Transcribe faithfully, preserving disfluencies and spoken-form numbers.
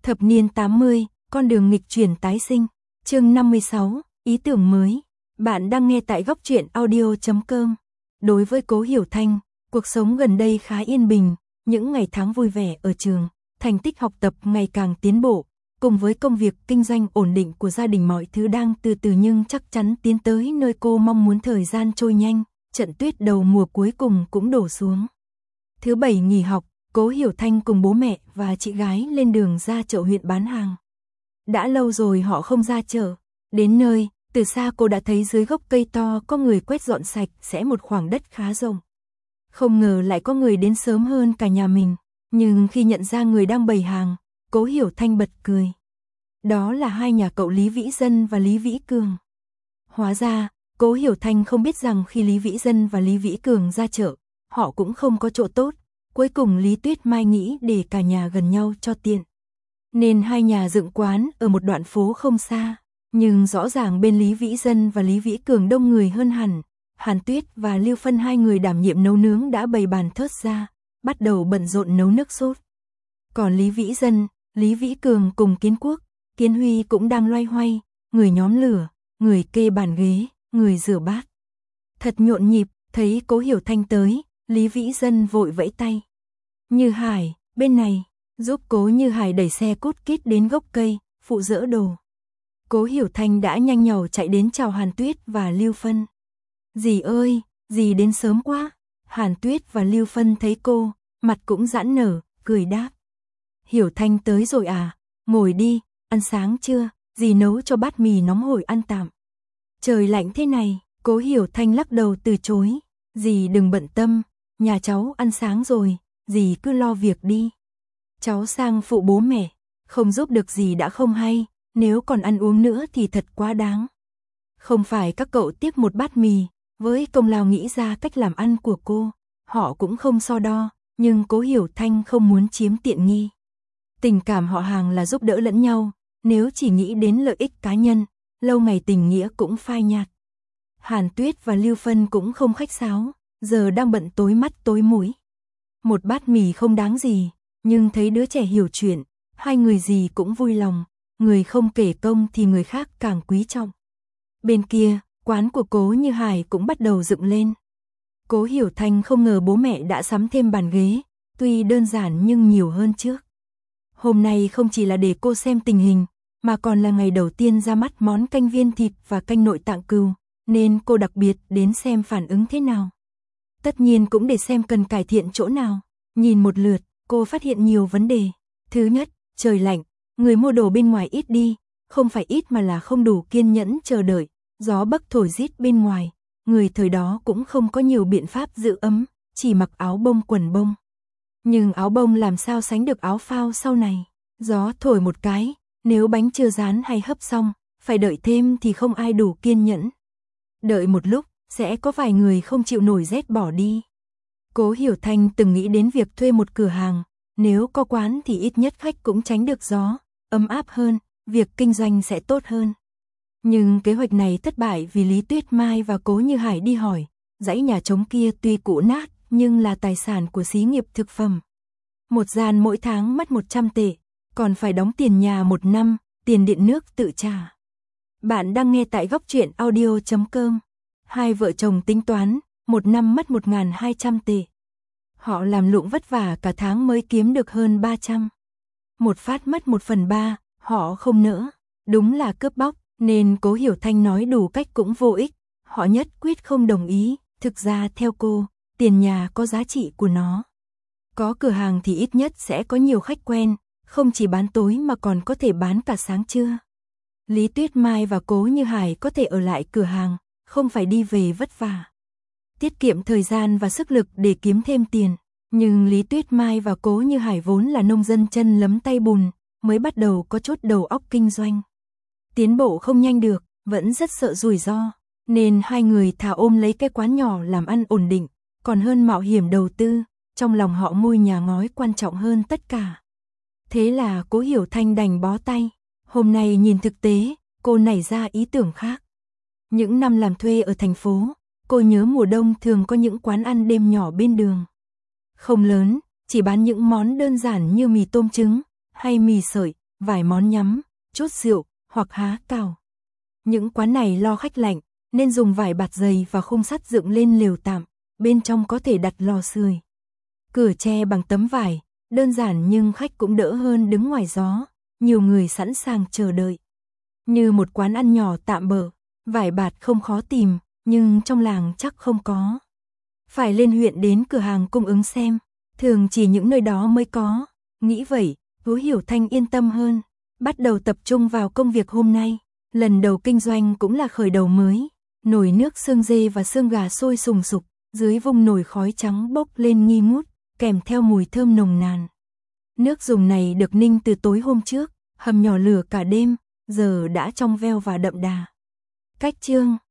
Thập niên tám mươi, con đường nghịch chuyển tái sinh. Chương năm mươi sáu, ý tưởng mới. Bạn đang nghe tại góc truyện audio chấm com. Đối với Cố Hiểu Thanh, cuộc sống gần đây khá yên bình, những ngày tháng vui vẻ ở trường, thành tích học tập ngày càng tiến bộ, cùng với công việc kinh doanh ổn định của gia đình, mọi thứ đang từ từ nhưng chắc chắn tiến tới nơi cô mong muốn. Thời gian trôi nhanh, trận tuyết đầu mùa cuối cùng cũng đổ xuống. Thứ bảy nghỉ học, Cố Hiểu Thanh cùng bố mẹ và chị gái lên đường ra chợ huyện bán hàng. Đã lâu rồi họ không ra chợ. Đến nơi, từ xa cô đã thấy dưới gốc cây to có người quét dọn sạch sẽ một khoảng đất khá rộng. Không ngờ lại có người đến sớm hơn cả nhà mình. Nhưng khi nhận ra người đang bày hàng, Cố Hiểu Thanh bật cười. Đó là hai nhà cậu Lý Vĩ Dân và Lý Vĩ Cường. Hóa ra, Cố Hiểu Thanh không biết rằng khi Lý Vĩ Dân và Lý Vĩ Cường ra chợ, họ cũng không có chỗ tốt. Cuối cùng Lý Tuyết Mai nghĩ để cả nhà gần nhau cho tiện, nên hai nhà dựng quán ở một đoạn phố không xa. Nhưng rõ ràng bên Lý Vĩ Dân và Lý Vĩ Cường đông người hơn hẳn. Hàn Tuyết và Lưu Phân, hai người đảm nhiệm nấu nướng, đã bày bàn thớt ra, bắt đầu bận rộn nấu nước sốt. Còn Lý Vĩ Dân, Lý Vĩ Cường cùng Kiến Quốc, Kiến Huy cũng đang loay hoay, người nhóm lửa, người kê bàn ghế, người rửa bát. Thật nhộn nhịp. Thấy Cố Hiểu Thanh tới, Lý Vĩ Dân vội vẫy tay. Như Hải, bên này, giúp Cố Như Hải đẩy xe cút kít đến gốc cây, phụ dỡ đồ. Cố Hiểu Thanh đã nhanh nhảu chạy đến chào Hàn Tuyết và Lưu Phân. Dì ơi, dì đến sớm quá. Hàn Tuyết và Lưu Phân thấy cô, mặt cũng giãn nở, cười đáp. Hiểu Thanh tới rồi à, ngồi đi, ăn sáng chưa, dì nấu cho bát mì nóng hổi ăn tạm. Trời lạnh thế này. Cố Hiểu Thanh lắc đầu từ chối. Dì đừng bận tâm, nhà cháu ăn sáng rồi, dì cứ lo việc đi. Cháu sang phụ bố mẹ, không giúp được gì đã không hay, nếu còn ăn uống nữa thì thật quá đáng. Không phải các cậu tiếc một bát mì, với công lao nghĩ ra cách làm ăn của cô, họ cũng không so đo, nhưng Cố Hiểu Thanh không muốn chiếm tiện nghi. Tình cảm họ hàng là giúp đỡ lẫn nhau, nếu chỉ nghĩ đến lợi ích cá nhân, lâu ngày tình nghĩa cũng phai nhạt. Hàn Tuyết và Lưu Phân cũng không khách sáo, giờ đang bận tối mắt tối mũi. Một bát mì không đáng gì, nhưng thấy đứa trẻ hiểu chuyện, hai người gì cũng vui lòng, người không kể công thì người khác càng quý trọng. Bên kia, quán của Cố Như Hải cũng bắt đầu dựng lên. Cố Hiểu Thanh không ngờ bố mẹ đã sắm thêm bàn ghế, tuy đơn giản nhưng nhiều hơn trước. Hôm nay không chỉ là để cô xem tình hình, mà còn là ngày đầu tiên ra mắt món canh viên thịt và canh nội tạng cừu, nên cô đặc biệt đến xem phản ứng thế nào. Tất nhiên cũng để xem cần cải thiện chỗ nào. Nhìn một lượt, cô phát hiện nhiều vấn đề. Thứ nhất, trời lạnh, người mua đồ bên ngoài ít đi, không phải ít mà là không đủ kiên nhẫn chờ đợi, gió bấc thổi rít bên ngoài, người thời đó cũng không có nhiều biện pháp giữ ấm, chỉ mặc áo bông quần bông. Nhưng áo bông làm sao sánh được áo phao sau này, gió thổi một cái, nếu bánh chưa rán hay hấp xong, phải đợi thêm thì không ai đủ kiên nhẫn. Đợi một lúc, sẽ có vài người không chịu nổi rét bỏ đi. Cố Hiểu Thanh từng nghĩ đến việc thuê một cửa hàng, nếu có quán thì ít nhất khách cũng tránh được gió, ấm áp hơn, việc kinh doanh sẽ tốt hơn. Nhưng kế hoạch này thất bại vì Lý Tuyết Mai và Cố Như Hải đi hỏi, dãy nhà trống kia tuy cũ nát nhưng là tài sản của xí nghiệp thực phẩm. Một gian mỗi tháng mất một trăm tệ, còn phải đóng tiền nhà một năm, tiền điện nước tự trả. Bạn đang nghe tại góc truyện audio chấm com. Hai vợ chồng tính toán, một năm mất một nghìn hai trăm tệ. Họ làm lụng vất vả cả tháng mới kiếm được hơn ba trăm. Một phát mất một phần ba, họ không nỡ. Đúng là cướp bóc, nên Cố Hiểu Thanh nói đủ cách cũng vô ích. Họ nhất quyết không đồng ý. Thực ra theo cô, tiền nhà có giá trị của nó. Có cửa hàng thì ít nhất sẽ có nhiều khách quen, không chỉ bán tối mà còn có thể bán cả sáng trưa. Lý Tuyết Mai và Cố Như Hải có thể ở lại cửa hàng, không phải đi về vất vả, tiết kiệm thời gian và sức lực để kiếm thêm tiền. Nhưng Lý Tuyết Mai và Cố Như Hải vốn là nông dân chân lấm tay bùn, mới bắt đầu có chút đầu óc kinh doanh. Tiến bộ không nhanh được, vẫn rất sợ rủi ro, nên hai người thà ôm lấy cái quán nhỏ làm ăn ổn định, còn hơn mạo hiểm đầu tư. Trong lòng họ ngôi nhà ngói quan trọng hơn tất cả. Thế là Cố Hiểu Thanh đành bó tay. Hôm nay nhìn thực tế, cô nảy ra ý tưởng khác. Những năm làm thuê ở thành phố, cô nhớ mùa đông thường có những quán ăn đêm nhỏ bên đường. Không lớn, chỉ bán những món đơn giản như mì tôm trứng, hay mì sợi, vài món nhắm, chút rượu, hoặc há cào. Những quán này lo khách lạnh, nên dùng vải bạt dày và khung sắt dựng lên lều tạm, bên trong có thể đặt lò sưởi. Cửa tre bằng tấm vải, đơn giản nhưng khách cũng đỡ hơn đứng ngoài gió, nhiều người sẵn sàng chờ đợi. Như một quán ăn nhỏ tạm bợ, vải bạt không khó tìm, nhưng trong làng chắc không có. Phải lên huyện đến cửa hàng cung ứng xem, thường chỉ những nơi đó mới có. Nghĩ vậy, Hứa Hiểu Thanh yên tâm hơn, bắt đầu tập trung vào công việc hôm nay. Lần đầu kinh doanh cũng là khởi đầu mới. Nồi nước xương dê và xương gà sôi sùng sục, dưới vung nồi khói trắng bốc lên nghi ngút, kèm theo mùi thơm nồng nàn. Nước dùng này được ninh từ tối hôm trước, hầm nhỏ lửa cả đêm, giờ đã trong veo và đậm đà. Cách chương